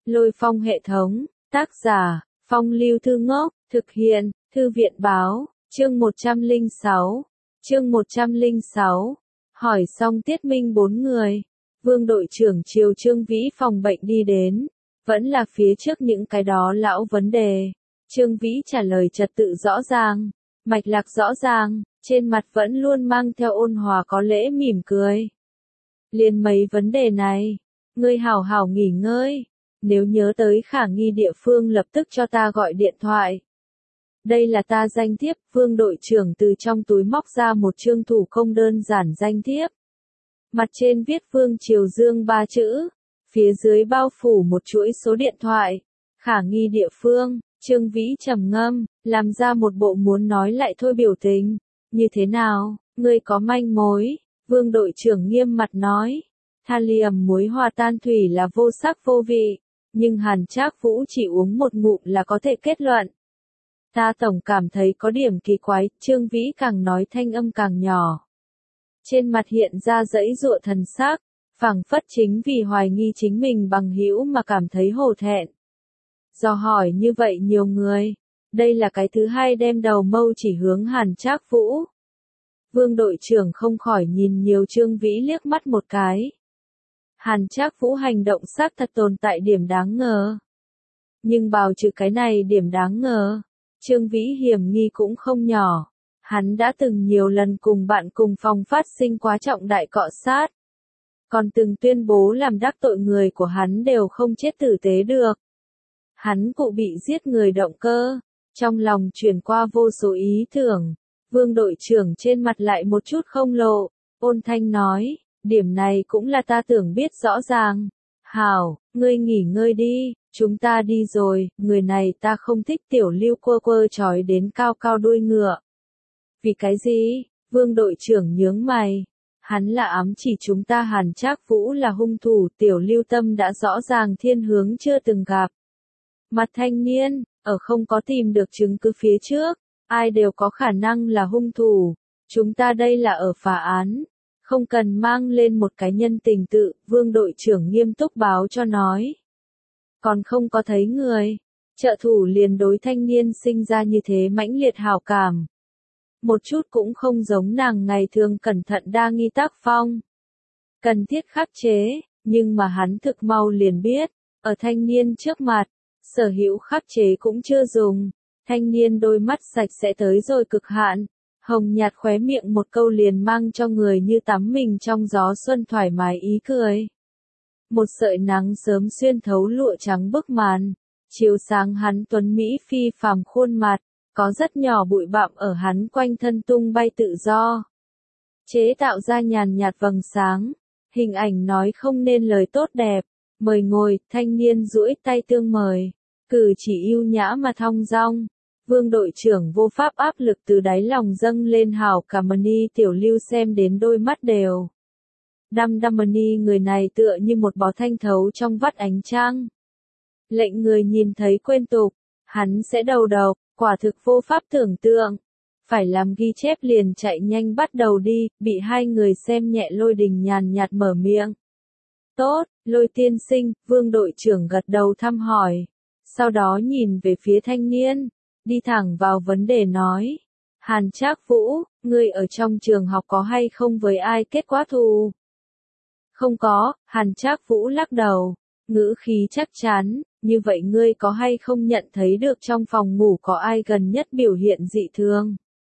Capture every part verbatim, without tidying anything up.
Lôi Phong hệ thống, tác giả, Phong Lưu Thư Ngốc, thực hiện, Thư viện báo, chương một trăm lẻ sáu, chương một trăm lẻ sáu, hỏi xong Tiết Minh bốn người, Vương đội trưởng chiều Trương Vĩ phòng bệnh đi đến, vẫn là phía trước những cái đó lão vấn đề. Trương Vĩ trả lời trật tự rõ ràng, mạch lạc rõ ràng, trên mặt vẫn luôn mang theo ôn hòa có lễ mỉm cười. Liền mấy vấn đề này, ngươi hảo hảo nghỉ ngơi, nếu nhớ tới khả nghi địa phương lập tức cho ta gọi điện thoại. Đây là ta danh thiếp, Vương đội trưởng từ trong túi móc ra một chương thủ công đơn giản danh thiếp. Mặt trên viết Vương Triều Dương ba chữ, phía dưới bao phủ một chuỗi số điện thoại. Khả nghi địa phương, Trương Vĩ trầm ngâm, làm ra một bộ muốn nói lại thôi biểu tình. Như thế nào, ngươi có manh mối? Vương đội trưởng nghiêm mặt nói. Thallium muối hòa tan thủy là vô sắc vô vị, nhưng Hàn Trác Vũ chỉ uống một ngụm là có thể kết luận. Ta tổng cảm thấy có điểm kỳ quái, Trương Vĩ càng nói thanh âm càng nhỏ. Trên mặt hiện ra dãy dụa thần sắc, phảng phất chính vì hoài nghi chính mình bằng hữu mà cảm thấy hổ thẹn. Do hỏi như vậy nhiều người, đây là cái thứ hai đem đầu mâu chỉ hướng Hàn Trác Vũ. Vương đội trưởng không khỏi nhìn nhiều Trương Vĩ liếc mắt một cái. Hàn Trác Vũ hành động xác thật tồn tại điểm đáng ngờ. Nhưng bào trừ cái này điểm đáng ngờ, Trương Vĩ hiểm nghi cũng không nhỏ. Hắn đã từng nhiều lần cùng bạn cùng phòng phát sinh quá trọng đại cọ sát. Còn từng tuyên bố làm đắc tội người của hắn đều không chết tử tế được. Hắn cụ bị giết người động cơ, trong lòng truyền qua vô số ý tưởng. Vương đội trưởng trên mặt lại một chút không lộ, ôn thanh nói, điểm này cũng là ta tưởng biết rõ ràng. Hảo, ngươi nghỉ ngơi đi, chúng ta đi rồi, người này ta không thích tiểu lưu quơ quơ trói đến cao cao đuôi ngựa. Vì cái gì? Vương đội trưởng nhướng mày. Hắn là ám chỉ chúng ta Hàn Trác Vũ là hung thủ, tiểu lưu tâm đã rõ ràng thiên hướng chưa từng gặp. Mặt thanh niên, ở không có tìm được chứng cứ phía trước, ai đều có khả năng là hung thủ. Chúng ta đây là ở phá án, không cần mang lên một cái nhân tình tự, Vương đội trưởng nghiêm túc báo cho nói. Còn không có thấy người, trợ thủ liền đối thanh niên sinh ra như thế mãnh liệt hảo cảm. Một chút cũng không giống nàng ngày thường cẩn thận đa nghi tác phong. Cần thiết khắc chế, nhưng mà hắn thực mau liền biết, ở thanh niên trước mặt, sở hữu khắc chế cũng chưa dùng. Thanh niên đôi mắt sạch sẽ tới rồi cực hạn, hồng nhạt khóe miệng một câu liền mang cho người như tắm mình trong gió xuân thoải mái ý cười. Một sợi nắng sớm xuyên thấu lụa trắng bức màn, chiếu sáng hắn tuấn Mỹ phi phàm khuôn mặt, có rất nhỏ bụi bặm ở hắn quanh thân tung bay tự do. Chế tạo ra nhàn nhạt vầng sáng, hình ảnh nói không nên lời tốt đẹp, mời ngồi, thanh niên duỗi tay tương mời, cử chỉ ưu nhã mà thong dong. Vương đội trưởng vô pháp áp lực từ đáy lòng dâng lên hảo cảm Mani tiểu lưu xem đến đôi mắt đều. Đăm đăm Mani người này tựa như một bó thanh thấu trong vắt ánh trăng. Lệnh người nhìn thấy quên tục, hắn sẽ đầu độc, quả thực vô pháp tưởng tượng. Phải làm ghi chép liền chạy nhanh bắt đầu đi, bị hai người xem nhẹ Lôi Đình nhàn nhạt mở miệng. Tốt, Lôi tiên sinh, Vương đội trưởng gật đầu thăm hỏi. Sau đó nhìn về phía thanh niên, đi thẳng vào vấn đề nói. Hàn Trác Vũ, ngươi ở trong trường học có hay không với ai kết quá thù? Không có, Hàn Trác Vũ lắc đầu, ngữ khí chắc chắn, như vậy ngươi có hay không nhận thấy được trong phòng ngủ có ai gần nhất biểu hiện dị thường?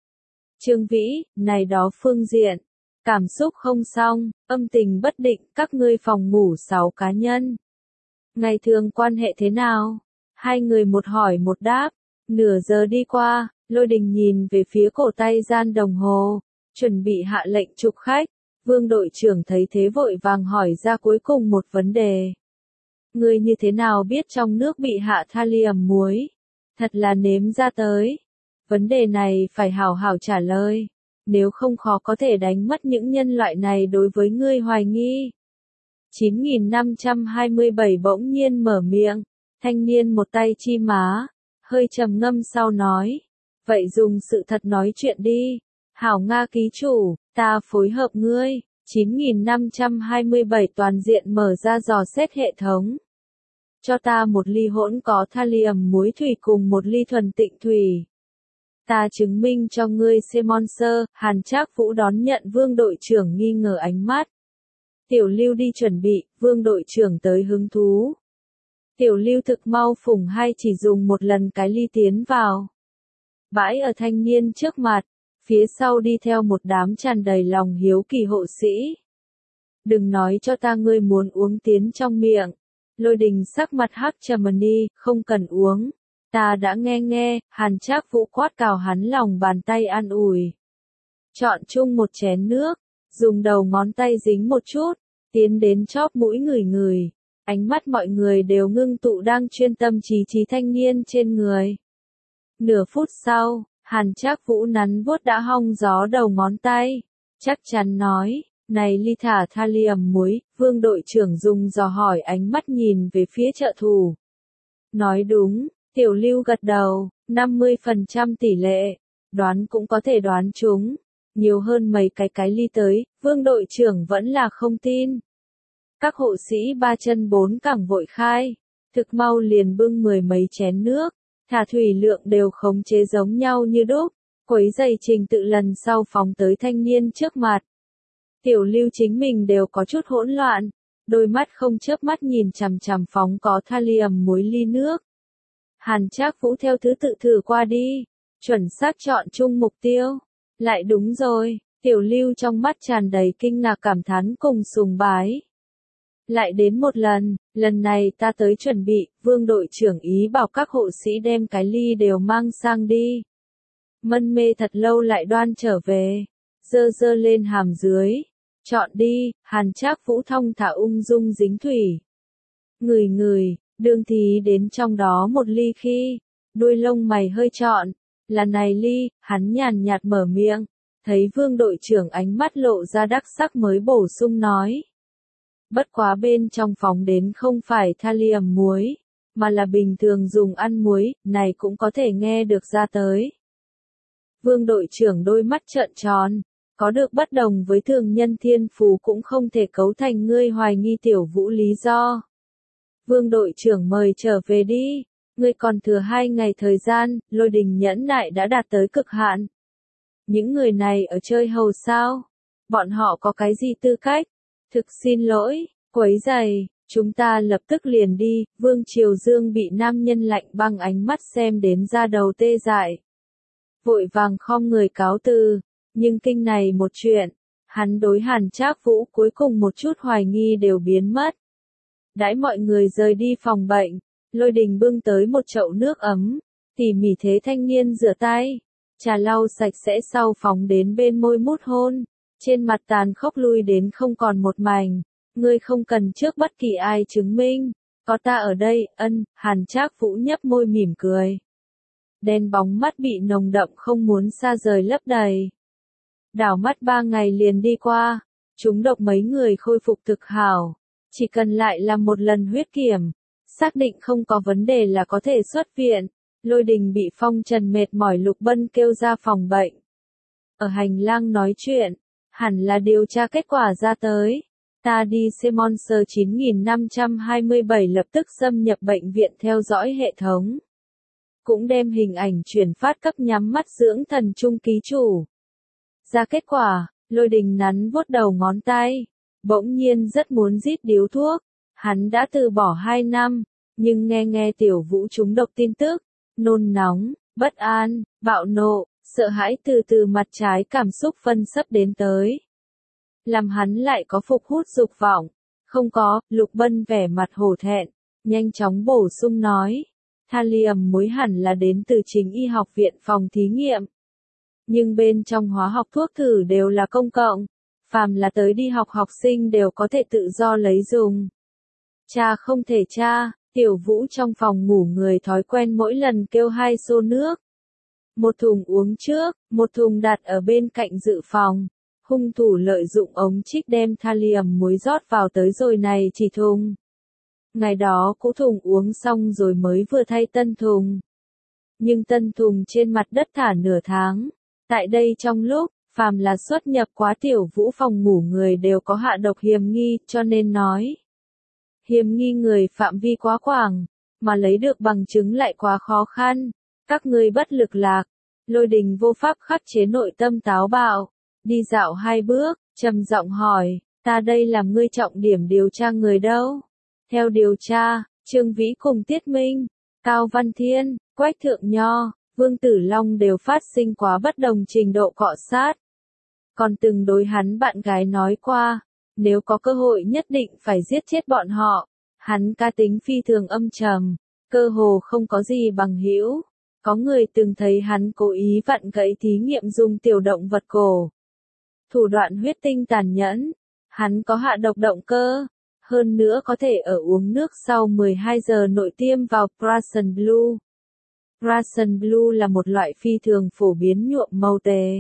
Trương Vĩ, này đó phương diện, cảm xúc không xong, âm tình bất định, các ngươi phòng ngủ sáu cá nhân. Ngày thường quan hệ thế nào? Hai người một hỏi một đáp, nửa giờ đi qua, Lôi Đình nhìn về phía cổ tay gian đồng hồ, chuẩn bị hạ lệnh chụp khách. Vương đội trưởng thấy thế vội vàng hỏi ra cuối cùng một vấn đề. Ngươi như thế nào biết trong nước bị hạ thallium muối? Thật là nếm ra tới. Vấn đề này phải hảo hảo trả lời, nếu không khó có thể đánh mất những nhân loại này đối với ngươi hoài nghi. chín nghìn năm trăm hai mươi bảy bỗng nhiên mở miệng, thanh niên một tay chi má, hơi trầm ngâm sau nói. Vậy dùng sự thật nói chuyện đi. Hảo Nga ký chủ, ta phối hợp ngươi. chín nghìn năm trăm hai mươi bảy toàn diện mở ra dò xét hệ thống. cho ta một ly hỗn có thallium muối thủy cùng một ly thuần tịnh thủy. Ta chứng minh cho ngươi Simon Sơ, Hàn Trác Vũ đón nhận vương đội trưởng nghi ngờ ánh mắt. Tiểu Lưu đi chuẩn bị, vương đội trưởng tới hứng thú. Tiểu Lưu thực mau phùng hai chỉ dùng một lần cái ly tiến vào. Bãi ở thanh niên trước mặt, phía sau đi theo một đám tràn đầy lòng hiếu kỳ hộ sĩ. Đừng nói cho ta ngươi muốn uống tiến trong miệng. Lôi Đình sắc mặt hắc trầm đi, không cần uống. Ta đã nghe nghe, Hàn Trác Vũ quát cào hắn lòng bàn tay an ủi. Chọn chung một chén nước, dùng đầu ngón tay dính một chút, tiến đến chóp mũi người người. Ánh mắt mọi người đều ngưng tụ đang chuyên tâm trí trí thanh niên trên người. Nửa phút sau, Hàn Trác Vũ nắn vuốt đã hong gió đầu ngón tay. Chắc chắn nói, này ly thả thallium muối, vương đội trưởng dùng dò hỏi ánh mắt nhìn về phía trợ thủ. Nói đúng, Tiểu Lưu gật đầu, năm mươi phần trăm tỷ lệ, đoán cũng có thể đoán chúng. Nhiều hơn mấy cái cái ly tới, vương đội trưởng vẫn là không tin. Các hộ sĩ ba chân bốn cẳng vội khai, thực mau liền bưng mười mấy chén nước, thả thủy lượng đều khống chế giống nhau như đúc, quấy giày trình tự lần sau phóng tới thanh niên trước mặt. Tiểu Lưu chính mình đều có chút hỗn loạn, đôi mắt không chớp mắt nhìn chằm chằm phóng có thallium muối ly nước. Hàn Trác Vũ theo thứ tự thử qua đi, chuẩn xác chọn chung mục tiêu. Lại đúng rồi, Tiểu Lưu trong mắt tràn đầy kinh ngạc cảm thán cùng sùng bái. Lại đến một lần, lần này ta tới chuẩn bị, vương đội trưởng ý bảo các hộ sĩ đem cái ly đều mang sang đi. Mân mê thật lâu lại đoan trở về, dơ dơ lên hàm dưới. Chọn đi, Hàn Trác Vũ thong thả ung dung dính thủy. Người người, đương thì đến trong đó một ly khi, đuôi lông mày hơi trọn, là này ly, hắn nhàn nhạt mở miệng, thấy vương đội trưởng ánh mắt lộ ra đắc sắc mới bổ sung nói. Bất quá bên trong phóng đến không phải thallium muối, mà là bình thường dùng ăn muối, này cũng có thể nghe được ra tới. Vương đội trưởng đôi mắt trợn tròn, có được bất đồng với thường nhân thiên phú cũng không thể cấu thành ngươi hoài nghi Tiểu Vũ lý do. Vương đội trưởng mời trở về đi, ngươi còn thừa hai ngày thời gian, Lôi Đình nhẫn nại đã đạt tới cực hạn. Những người này ở chơi hầu sao? Bọn họ có cái gì tư cách? Thực xin lỗi, quấy giày, chúng ta lập tức liền đi. Vương Triều Dương bị nam nhân lạnh băng ánh mắt xem đến da đầu tê dại. Vội vàng khom người cáo từ, nhưng kinh này một chuyện, hắn đối Hàn Trác Vũ cuối cùng một chút hoài nghi đều biến mất. Đãi mọi người rời đi phòng bệnh, Lôi Đình bưng tới một chậu nước ấm, tỉ mỉ thế thanh niên rửa tay, trà lau sạch sẽ sau phóng đến bên môi mút hôn, trên mặt tàn khốc lui đến không còn một mảnh, ngươi không cần trước bất kỳ ai chứng minh, có ta ở đây, ân, Hàn Trác Vũ nhấp môi mỉm cười. Đen bóng mắt bị nồng đậm không muốn xa rời lấp đầy. Đảo mắt ba ngày liền đi qua, chúng độc mấy người khôi phục thực hảo. Chỉ cần lại làm một lần huyết kiểm, xác định không có vấn đề là có thể xuất viện. Lôi Đình bị phong trần mệt mỏi Lục Bân kêu ra phòng bệnh. Ở hành lang nói chuyện, hẳn là điều tra kết quả ra tới. Ta đi Simon Sơ chín nghìn năm trăm hai mươi bảy lập tức xâm nhập bệnh viện theo dõi hệ thống. Cũng đem hình ảnh chuyển phát cấp nhắm mắt dưỡng thần trung ký chủ. Ra kết quả, Lôi Đình nắn vuốt đầu ngón tay. Bỗng nhiên rất muốn rít điếu thuốc, hắn đã từ bỏ hai năm, nhưng nghe nghe Tiểu Vũ trúng độc tin tức, nôn nóng, bất an, bạo nộ, sợ hãi từ từ mặt trái cảm xúc phân sấp đến tới. Làm hắn lại có phục hút dục vọng, không có, Lục Bân vẻ mặt hổ thẹn, nhanh chóng bổ sung nói, thallium muối hẳn là đến từ chính y học viện phòng thí nghiệm. Nhưng bên trong hóa học thuốc thử đều là công cộng. Phàm là tới đi học học sinh đều có thể tự do lấy dùng. Cha không thể cha, Tiểu Vũ trong phòng ngủ người thói quen mỗi lần kêu hai xô nước. Một thùng uống trước, một thùng đặt ở bên cạnh dự phòng. Hung thủ lợi dụng ống trích đem thallium muối rót vào tới rồi này chỉ thùng. Ngày đó cũ thùng uống xong rồi mới vừa thay tân thùng. Nhưng tân thùng trên mặt đất thả nửa tháng. Tại đây trong lúc, phàm là xuất nhập quá Tiểu Vũ phòng ngủ người đều có hạ độc hiểm nghi, cho nên nói. Hiểm nghi người phạm vi quá quảng, mà lấy được bằng chứng lại quá khó khăn. Các ngươi bất lực lạc. Lôi Đình vô pháp khắc chế nội tâm táo bạo. Đi dạo hai bước, trầm giọng hỏi, ta đây làm ngươi trọng điểm điều tra người đâu? Theo điều tra, Trương Vĩ cùng Tiết Minh, Cao Văn Thiên, Quách Thượng Nho, Vương Tử Long đều phát sinh quá bất đồng trình độ cọ sát. Còn từng đối hắn bạn gái nói qua, nếu có cơ hội nhất định phải giết chết bọn họ. Hắn cá tính phi thường âm trầm, cơ hồ không có gì bằng hữu. Có người từng thấy hắn cố ý vặn gãy thí nghiệm dùng tiểu động vật cổ. Thủ đoạn huyết tinh tàn nhẫn, hắn có hạ độc động cơ, hơn nữa có thể ở uống nước sau mười hai giờ nội tiêm vào Prussian Blue. Prussian Blue là một loại phi thường phổ biến nhuộm màu tề.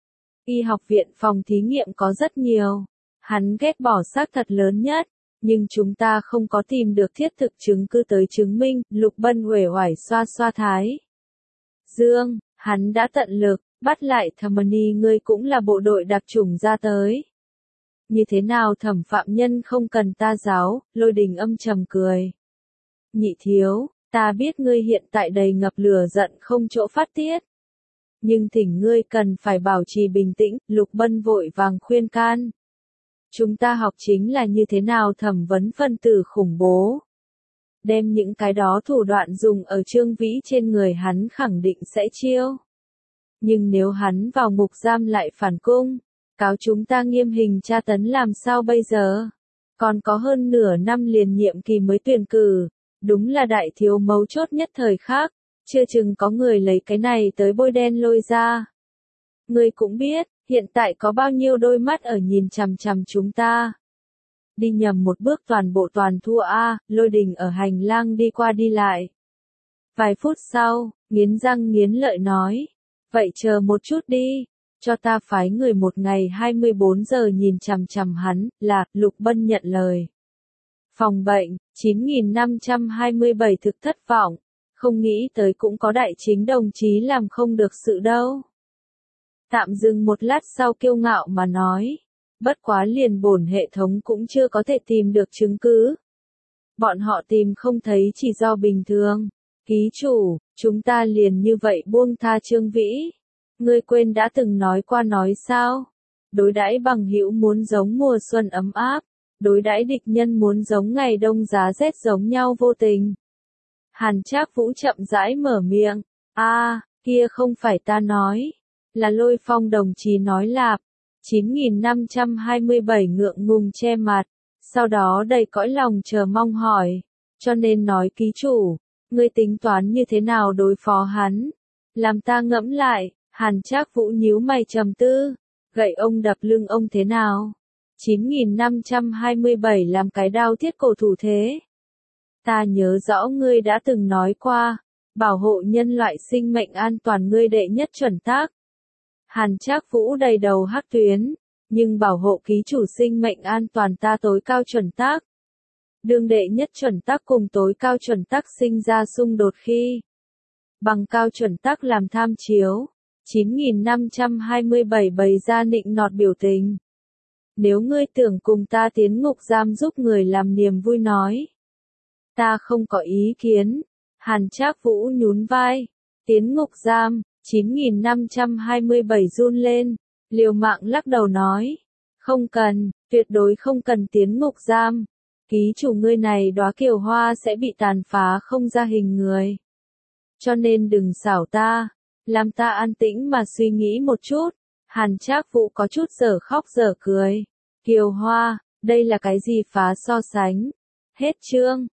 Y học viện phòng thí nghiệm có rất nhiều, hắn ghét bỏ xác thật lớn nhất, nhưng chúng ta không có tìm được thiết thực chứng cứ tới chứng minh. Lục Bân uể oải xoa xoa thái dương, hắn đã tận lực bắt lại Thẩm-ni, ngươi cũng là bộ đội đặc chủng ra tới. Như thế nào Thẩm phạm nhân không cần ta giáo? Lôi Đình âm trầm cười. Nhị thiếu, ta biết ngươi hiện tại đầy ngập lửa giận không chỗ phát tiết. Nhưng thỉnh ngươi cần phải bảo trì bình tĩnh, Lục Bân vội vàng khuyên can. Chúng ta học chính là như thế nào thẩm vấn phân tử khủng bố. Đem những cái đó thủ đoạn dùng ở Trương Vĩ trên người hắn khẳng định sẽ chiêu. Nhưng nếu hắn vào ngục giam lại phản cung, cáo chúng ta nghiêm hình tra tấn làm sao bây giờ? Còn có hơn nửa năm liền nhiệm kỳ mới tuyển cử, đúng là đại thiếu mấu chốt nhất thời khác, chưa chừng có người lấy cái này tới bôi đen Lôi ra. Ngươi cũng biết, hiện tại có bao nhiêu đôi mắt ở nhìn chằm chằm chúng ta. Đi nhầm một bước toàn bộ toàn thua a. Lôi Đình ở hành lang đi qua đi lại. Vài phút sau, nghiến răng nghiến lợi nói, vậy chờ một chút đi, cho ta phái người một ngày hai mươi bốn giờ nhìn chằm chằm hắn. Là, Lục Bân nhận lời. Phòng bệnh, chín nghìn năm trăm hai mươi bảy thực thất vọng, không nghĩ tới cũng có đại chính đồng chí làm không được sự đâu. Tạm dừng một lát sau kiêu ngạo mà nói, bất quá liền bổn hệ thống cũng chưa có thể tìm được chứng cứ. Bọn họ tìm không thấy chỉ do bình thường. Ký chủ, chúng ta liền như vậy buông tha Trương Vĩ. Ngươi quên đã từng nói qua nói sao? Đối đãi bằng hữu muốn giống mùa xuân ấm áp, đối đãi địch nhân muốn giống ngày đông giá rét giống nhau vô tình. Hàn Trác Vũ chậm rãi mở miệng, a, kia không phải ta nói, là Lôi Phong đồng chí nói lạp. chín nghìn năm trăm hai mươi bảy ngượng ngùng che mặt, sau đó đầy cõi lòng chờ mong hỏi, cho nên nói ký chủ, ngươi tính toán như thế nào đối phó hắn? Làm ta ngẫm lại. Hàn Trác Vũ nhíu mày trầm tư, gậy ông đập lưng ông thế nào? chín nghìn năm trăm hai mươi bảy làm cái đao thiết cổ thủ thế. Ta nhớ rõ ngươi đã từng nói qua, bảo hộ nhân loại sinh mệnh an toàn ngươi đệ nhất chuẩn tắc. Hàn Trác Vũ đầy đầu hắc tuyến, nhưng bảo hộ ký chủ sinh mệnh an toàn ta tối cao chuẩn tắc. Đương đệ nhất chuẩn tắc cùng tối cao chuẩn tắc sinh ra xung đột khi bằng cao chuẩn tắc làm tham chiếu. chín nghìn năm trăm hai mươi bảy bày ra nịnh nọt biểu tình. Nếu ngươi tưởng cùng ta tiến ngục giam giúp người làm niềm vui nói. Ta không có ý kiến. Hàn Trác Vũ nhún vai. Tiến ngục giam, chín nghìn năm trăm hai mươi bảy run lên. Liều mạng lắc đầu nói. Không cần, tuyệt đối không cần tiến ngục giam. Ký chủ ngươi này đóa kiều hoa sẽ bị tàn phá không ra hình người. Cho nên đừng xảo ta. Làm ta an tĩnh mà suy nghĩ một chút. Hàn Trác Vũ có chút dở khóc dở cười. Kiều hoa, đây là cái gì phá so sánh? Hết chương.